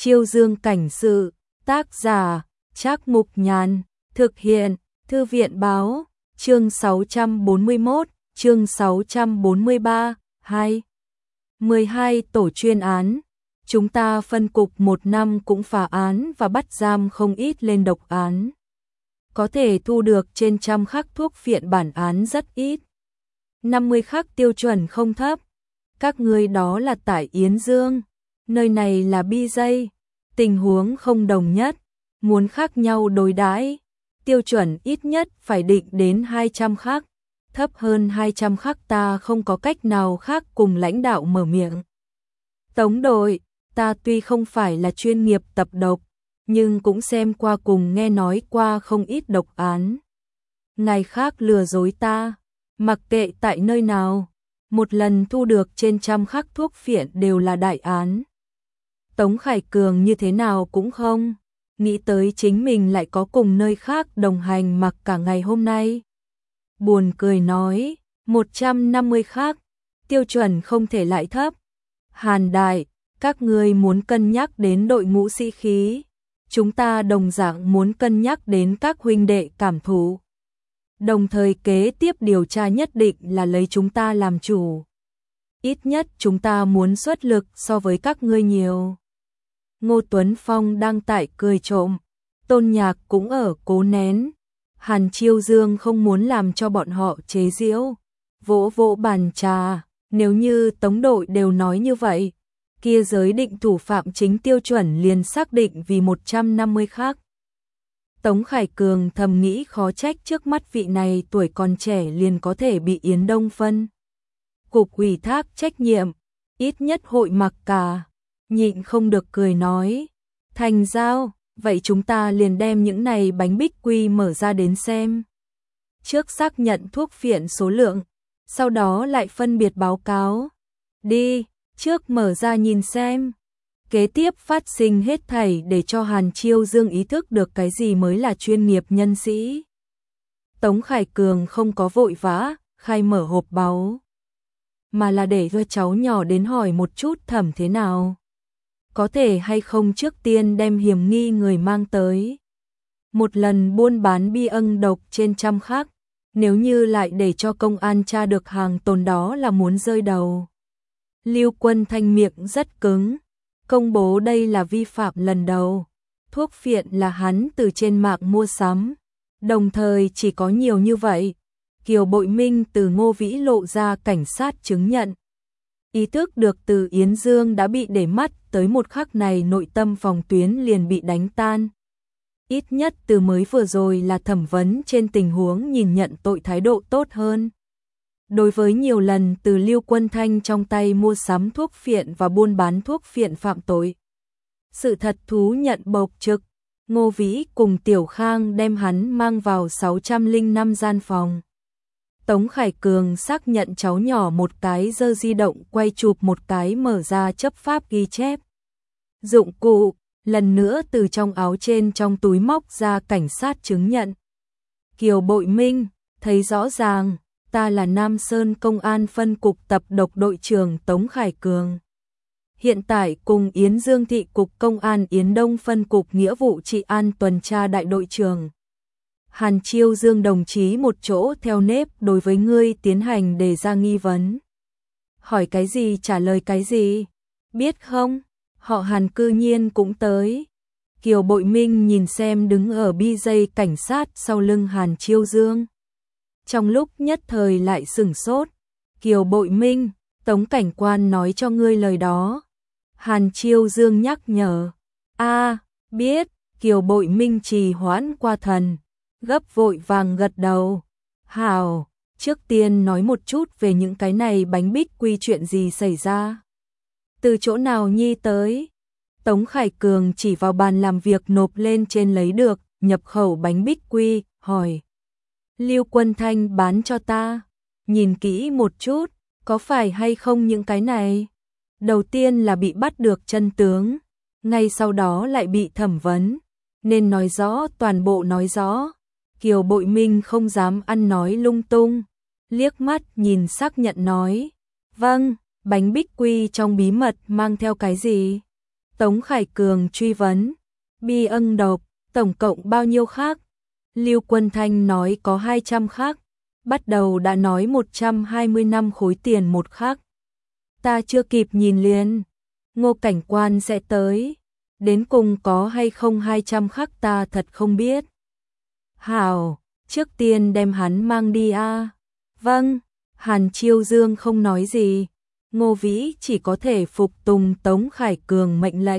Chiêu Dương cảnh sự, tác giả, Trác Mục Nhàn, thực hiện, Thư viện báo, chương 641, chương 643, 2. 12 tổ chuyên án. Chúng ta phân cục một năm cũng phá án và bắt giam không ít lên độc án. Có thể thu được trên trăm khắc thuốc phiện bản án rất ít. 50 khắc tiêu chuẩn không thấp. Các ngươi đó là tại Yến Dương, nơi này là BJ, tình huống không đồng nhất, muốn khác nhau đối đãi, tiêu chuẩn ít nhất phải định đến 200 khắc, thấp hơn 200 khắc ta không có cách nào khác cùng lãnh đạo mở miệng. Tống đội, ta tuy không phải là chuyên nghiệp tập độc, nhưng cũng xem qua cùng nghe nói qua không ít độc án. Ngày khác lừa dối ta, mặc kệ tại nơi nào, một lần thu được trên trăm khắc thuốc phiện đều là đại án. Tống Khải Cường như thế nào cũng không nghĩ tới chính mình lại có cùng nơi khác đồng hành mặc cả ngày hôm nay. Buồn cười nói, 150 khắc, tiêu chuẩn không thể lại thấp. Hàn Đại, các ngươi muốn cân nhắc đến đội ngũ sĩ khí, chúng ta đồng dạng muốn cân nhắc đến các huynh đệ cảm thụ. Đồng thời kế tiếp điều tra nhất định là lấy chúng ta làm chủ. Ít nhất chúng ta muốn xuất lực so với các ngươi nhiều. Ngô Tuấn Phong đang tại cười trộm, Tôn Nhạc cũng ở cố nén. Hàn Chiêu Dương không muốn làm cho bọn họ chế giễu, vỗ vỗ bàn trà, nếu như tống đội đều nói như vậy, kia giới định thủ phạm chính tiêu chuẩn liền xác định vì 150 khắc. Tống Khải Cường thầm nghĩ khó trách trước mắt vị này tuổi còn trẻ liền có thể bị Yến Đông phân cục ủy thác trách nhiệm, ít nhất hội mặc cả, nhịn không được cười nói, thành giao, vậy chúng ta liền đem những này bánh bích quy mở ra đến xem. Trước xác nhận thuốc phiện số lượng, sau đó lại phân biệt báo cáo. Đi, trước mở ra nhìn xem. Kế tiếp phát sinh hết thảy để cho Hàn Chiêu Dương ý thức được cái gì mới là chuyên nghiệp nhân sĩ. Tống Khải Cường không có vội vã, khai mở hộp báu, mà là để cho cháu nhỏ đến hỏi một chút thẩm thế nào. Có thể hay không trước tiên đem hiểm nghi người mang tới. Một lần buôn bán bi ân độc trên trăm khắc, nếu như lại để cho công an tra được hàng tồn đó là muốn rơi đầu. Lưu Quân Thanh miệng rất cứng, công bố đây là vi phạm lần đầu. Thuốc phiện là hắn từ trên mạng mua sắm, đồng thời chỉ có nhiều như vậy. Kiều Bội Minh từ Ngô Vĩ lộ ra cảnh sát chứng nhận. Ý thức được từ Yến Dương đã bị để mắt tới một khắc này nội tâm phòng tuyến liền bị đánh tan. Ít nhất từ mới vừa rồi là thẩm vấn trên tình huống nhìn nhận tội thái độ tốt hơn. Đối với nhiều lần từ Lưu Quân Thanh trong tay mua sắm thuốc phiện và buôn bán thuốc phiện phạm tội. Sự thật thú nhận bộc trực, Ngô Vĩ cùng Tiểu Khang đem hắn mang vào 605 gian phòng. Tống Khải Cường xác nhận cháu nhỏ một cái giơ di động quay chụp một cái mở ra chấp pháp ghi chép. Dụng cụ, lần nữa từ trong áo trên trong túi móc ra cảnh sát chứng nhận. Kiều Bội Minh, thấy rõ ràng, ta là Nam Sơn Công an phân cục tập độc đội trưởng Tống Khải Cường. Hiện tại cùng Yến Dương thị cục công an Yến Đông phân cục nghĩa vụ trị an tuần tra đại đội trưởng. Hàn Chiêu Dương đồng chí một chỗ theo nếp đối với ngươi tiến hành đề ra nghi vấn. Hỏi cái gì trả lời cái gì, biết không? Họ Hàn cư nhiên cũng tới. Kiều Bội Minh nhìn xem đứng ở BJ cảnh sát sau lưng Hàn Chiêu Dương. Trong lúc nhất thời lại sửng sốt. Kiều Bội Minh, Tống cảnh quan nói cho ngươi lời đó. Hàn Chiêu Dương nhắc nhở. Biết. Kiều Bội Minh trì hoãn qua thần, gấp vội vàng gật đầu. Hảo, trước tiên nói một chút về những cái này bánh bích quy chuyện gì xảy ra. Từ chỗ nào nhi tới? Tống Khải Cường chỉ vào bàn làm việc nộp lên trên lấy được nhập khẩu bánh bích quy, hỏi. Lưu Quân Thanh bán cho ta, nhìn kỹ một chút, có phải hay không những cái này? Đầu tiên là bị bắt được chân tướng, ngay sau đó lại bị thẩm vấn, nên nói rõ toàn bộ nói rõ. Kiều Bội Minh không dám ăn nói lung tung, liếc mắt nhìn xác nhận nói. Vâng, bánh bích quy trong bí mật mang theo cái gì? Tống Khải Cường truy vấn. Bi ân độc, tổng cộng bao nhiêu khắc? Lưu Quân Thanh nói có 200 khắc. Bắt đầu đã nói 125 khối tiền một khắc. Ta chưa kịp nhìn liền. Ngô cảnh quan sẽ tới. Đến cùng có hay không 200 khắc ta thật không biết. Hảo, trước tiên đem hắn mang đi a. Vâng, Hàn Chiêu Dương không nói gì. Ngô Vĩ chỉ có thể phục tùng Tống Khải Cường mệnh lệnh.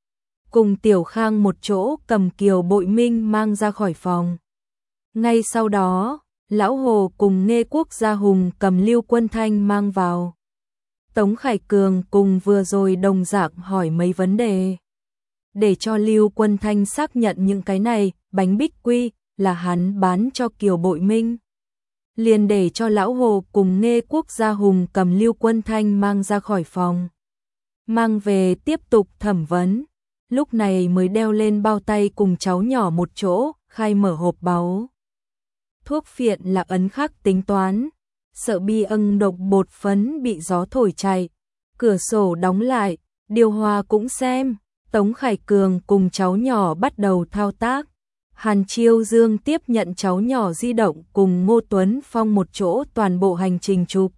Cùng Tiểu Khang một chỗ cầm Kiều Bội Minh mang ra khỏi phòng. Ngay sau đó, Lão Hồ cùng Nghê Quốc Gia Hùng cầm Lưu Quân Thanh mang vào. Tống Khải Cường cùng vừa rồi đồng dạng hỏi mấy vấn đề. Để cho Lưu Quân Thanh xác nhận những cái này, bánh bích quy là hắn bán cho Kiều Bội Minh. Liền để cho Lão Hồ cùng Nghê Quốc Gia Hùng cầm Lưu Quân Thanh mang ra khỏi phòng. Mang về tiếp tục thẩm vấn. Lúc này mới đeo lên bao tay cùng cháu nhỏ một chỗ, khai mở hộp báu. Thuốc phiện là ấn khắc tính toán. Sợ bi ân độc bột phấn bị gió thổi chạy. Cửa sổ đóng lại, điều hòa cũng xem. Tống Khải Cường cùng cháu nhỏ bắt đầu thao tác. Hàn Chiêu Dương tiếp nhận cháu nhỏ di động cùng Ngô Tuấn Phong một chỗ toàn bộ hành trình chụp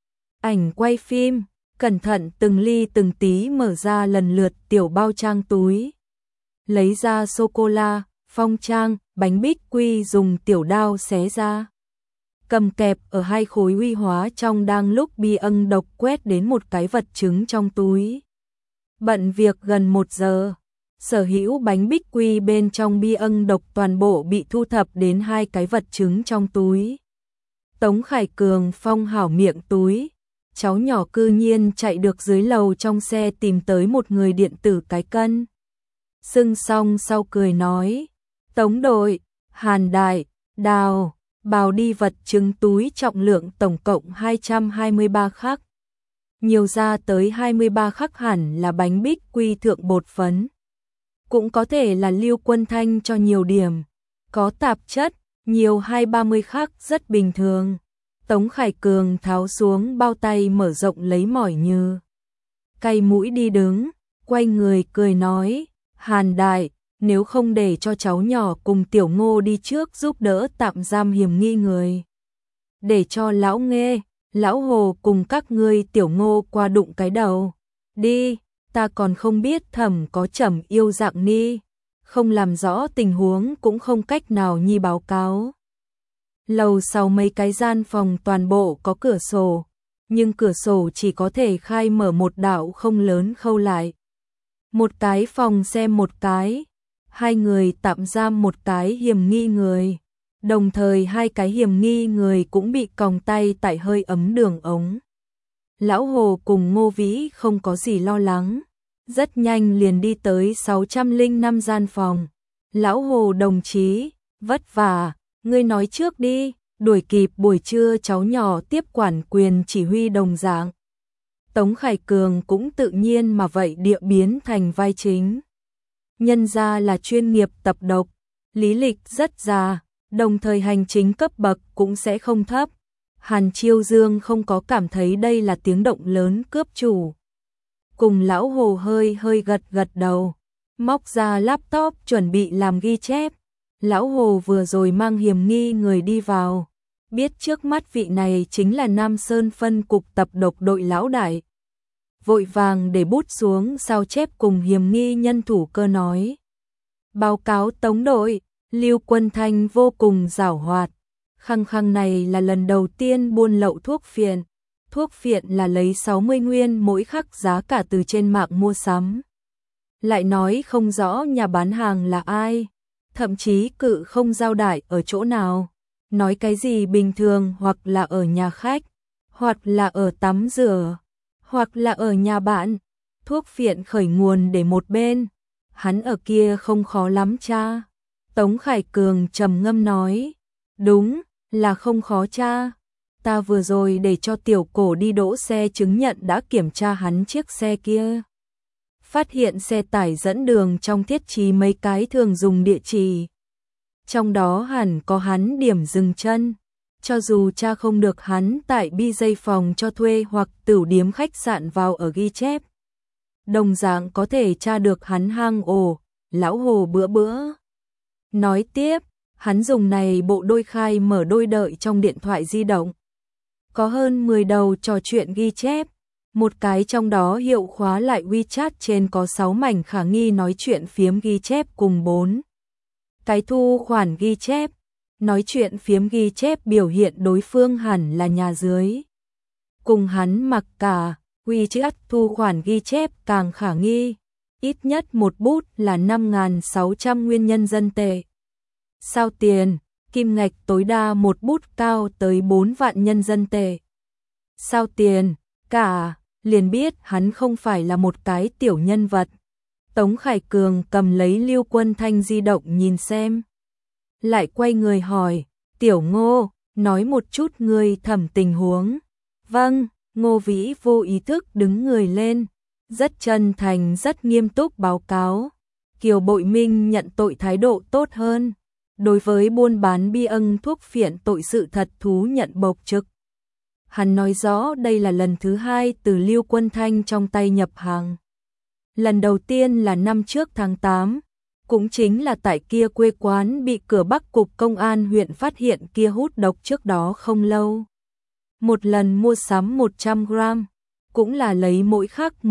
ảnh quay phim, cẩn thận từng ly từng tí mở ra lần lượt tiểu bao trang túi. Lấy ra sô-cô-la, phong trang, bánh bích quy dùng tiểu đao xé ra. Cầm kẹp ở hai khối huy hóa trong đang lúc bi ân độc quét đến một cái vật chứng trong túi. Bận việc gần 1 giờ. Sở hữu bánh bích quy bên trong bi ân độc toàn bộ bị thu thập đến 2 cái vật chứng trong túi. Tống Khải Cường phong hảo miệng túi. Cháu nhỏ cư nhiên chạy được dưới lầu trong xe tìm tới một người điện tử cái cân. Sưng xong sau cười nói. Tống đội, Hàn Đại, Đào, bào đi vật chứng túi trọng lượng tổng cộng 223 khắc. Nhiều ra tới 23 khắc hẳn là bánh bích quy thượng bột phấn. Cũng có thể là Lưu Quân Thanh cho nhiều điểm. Có tạp chất, nhiều 20-30 khắc rất bình thường. Tống Khải Cường tháo xuống bao tay mở rộng lấy mỏi như. Cay mũi đi đứng, quay người cười nói. Hàn Đại, nếu không để cho cháu nhỏ cùng Tiểu Ngô đi trước giúp đỡ tạm giam hiểm nghi người. Để cho Lão Nghê, Lão Hồ cùng các ngươi Tiểu Ngô qua đụng cái đầu. Đi, ta còn không biết Thẩm có Trầm yêu dạng ni. Không làm rõ tình huống cũng không cách nào nhi báo cáo. Lầu sau mấy cái gian phòng toàn bộ có cửa sổ, nhưng cửa sổ chỉ có thể khai mở một đạo không lớn khâu lại. Một cái phòng xem một cái, 2 người tạm giam một cái hiểm nghi người. Đồng thời 2 cái hiểm nghi người cũng bị còng tay tại hơi ấm đường ống. Lão Hồ cùng Ngô Vĩ không có gì lo lắng. Rất nhanh liền đi tới 605 gian phòng. Lão Hồ đồng chí, vất vả, ngươi nói trước đi, đuổi kịp buổi trưa cháu nhỏ tiếp quản quyền chỉ huy đồng dạng. Tống Khải Cường cũng tự nhiên mà vậy địa biến thành vai chính. Nhân ra là chuyên nghiệp tập độc, lý lịch rất già, đồng thời hành chính cấp bậc cũng sẽ không thấp. Hàn Chiêu Dương không có cảm thấy đây là tiếng động lớn cướp chủ. Cùng Lão Hồ hơi gật đầu, móc ra laptop chuẩn bị làm ghi chép. Lão Hồ vừa rồi mang hiểm nghi người đi vào, biết trước mắt vị này chính là Nam Sơn phân cục tập độc đội lão đại. Vội vàng để bút xuống sao chép cùng hiểm nghi nhân thủ cơ nói. Báo cáo Tống đội, Lưu Quân Thanh vô cùng giảo hoạt. Khăng này là lần đầu tiên buôn lậu thuốc phiện. Thuốc phiện là lấy 60 nguyên mỗi khắc giá cả từ trên mạng mua sắm. Lại nói không rõ nhà bán hàng là ai. Thậm chí cự không giao đãi ở chỗ nào. Nói cái gì bình thường hoặc là ở nhà khách, hoặc là ở tắm rửa, hoặc là ở nhà bạn. Thuốc phiện khởi nguồn để một bên. Hắn ở kia không khó lắm cha. Tống Khải Cường trầm ngâm nói. Đúng, là không khó cha. Ta vừa rồi để cho Tiểu Cổ đi đỗ xe chứng nhận đã kiểm tra hắn chiếc xe kia. Phát hiện xe tải dẫn đường trong thiết trí mấy cái thường dùng địa chỉ. Trong đó hẳn có hắn điểm dừng chân. Cho dù cha không được hắn tại BJ phòng cho thuê hoặc tửu điếm khách sạn vào ở ghi chép. đồng dạng có thể tra được hắn hang ổ, lão Hồ bữa bữa. Nói tiếp, hắn dùng này bộ đôi khai mở đôi đợi trong điện thoại di động. Có hơn 10 đầu trò chuyện ghi chép, một cái trong đó hiệu khóa lại WeChat trên có 6 mảnh khả nghi nói chuyện phiếm ghi chép cùng 4 cái thu khoản ghi chép, nói chuyện phiếm ghi chép biểu hiện đối phương hẳn là nhà dưới. Cùng hắn mặc cả, WeChat thu khoản ghi chép càng khả nghi, ít nhất một bút là 5.600 nguyên nhân dân tệ. Sao tiền, kim ngạch tối đa một bút cao tới 4 vạn nhân dân tệ. Sao tiền, cả, liền biết hắn không phải là một cái tiểu nhân vật. Tống Khải Cường cầm lấy Lưu Quân Thanh di động nhìn xem. Lại quay người hỏi, Tiểu Ngô, nói một chút ngươi thẩm tình huống. Vâng, Ngô Vĩ vô ý thức đứng người lên, rất chân thành rất nghiêm túc báo cáo. Kiều Bội Minh nhận tội thái độ tốt hơn. Đối với buôn bán bi âng thuốc phiện tội sự thật thú nhận bộc trực. Hắn nói rõ đây là lần thứ 2 từ Lưu Quân Thanh trong tay nhập hàng. Lần đầu tiên là năm trước tháng 8, cũng chính là tại kia quê quán bị cửa Bắc Cục Công an huyện phát hiện kia hút độc trước đó không lâu. Một lần mua sắm 100 gram, cũng là lấy mỗi khắc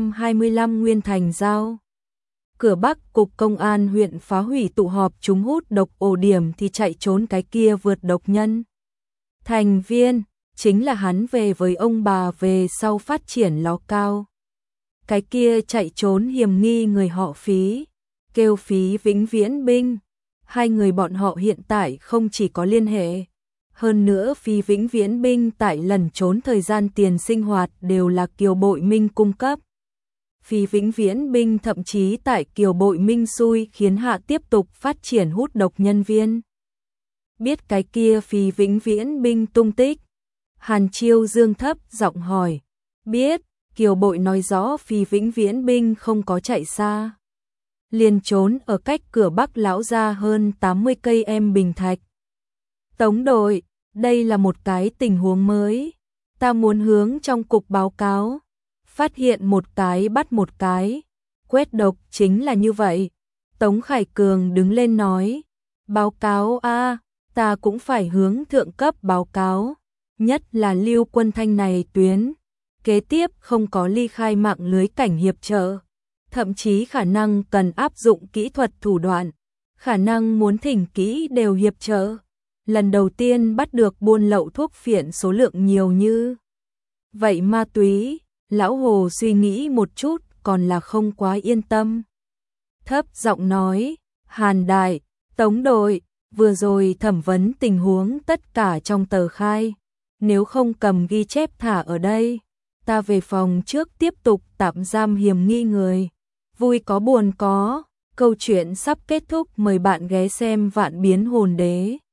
125 nguyên thành dao. Cửa Bắc Cục Công an huyện phá hủy tụ họp chúng hút độc ổ điểm thì chạy trốn cái kia vượt độc nhân. Thành viên, chính là hắn về với ông bà về sau phát triển ló cao. Cái kia chạy trốn hiểm nghi người họ Phí, kêu Phí Vĩnh Viễn Binh. Hai người bọn họ hiện tại không chỉ có liên hệ. Hơn nữa Phí Vĩnh Viễn Binh tại lần trốn thời gian tiền sinh hoạt đều là Kiều Bội Minh cung cấp. Phí Vĩnh Viễn Binh thậm chí tại Kiều Bội Minh xui khiến hạ tiếp tục phát triển hút độc nhân viên. Biết cái kia Phí Vĩnh Viễn Binh tung tích. Hàn Chiêu Dương thấp giọng hỏi. Biết, Kiều Bội nói rõ Phí Vĩnh Viễn Binh không có chạy xa. Liền trốn ở cách cửa Bắc lão gia hơn 80 cây em Bình Thạch. Tống đội, đây là một cái tình huống mới. Ta muốn hướng trong cục báo cáo. Phát hiện một cái bắt một cái. Quét độc chính là như vậy. Tống Khải Cường đứng lên nói. Báo cáo a, ta cũng phải hướng thượng cấp báo cáo. Nhất là Lưu Quân Thanh này tuyến. Kế tiếp không có ly khai mạng lưới cảnh hiệp trợ. Thậm chí khả năng cần áp dụng kỹ thuật thủ đoạn. Khả năng muốn thỉnh kỹ đều hiệp trợ. Lần đầu tiên bắt được buôn lậu thuốc phiện số lượng nhiều như vậy ma túy. Lão Hồ suy nghĩ một chút còn là không quá yên tâm. Thấp giọng nói, Hàn Đại, Tống đội, vừa rồi thẩm vấn tình huống tất cả trong tờ khai. Nếu không cầm ghi chép thả ở đây, ta về phòng trước tiếp tục tạm giam hiểm nghi người. Vui có buồn có, câu chuyện sắp kết thúc, mời bạn ghé xem Vạn Biến Hồn Đế.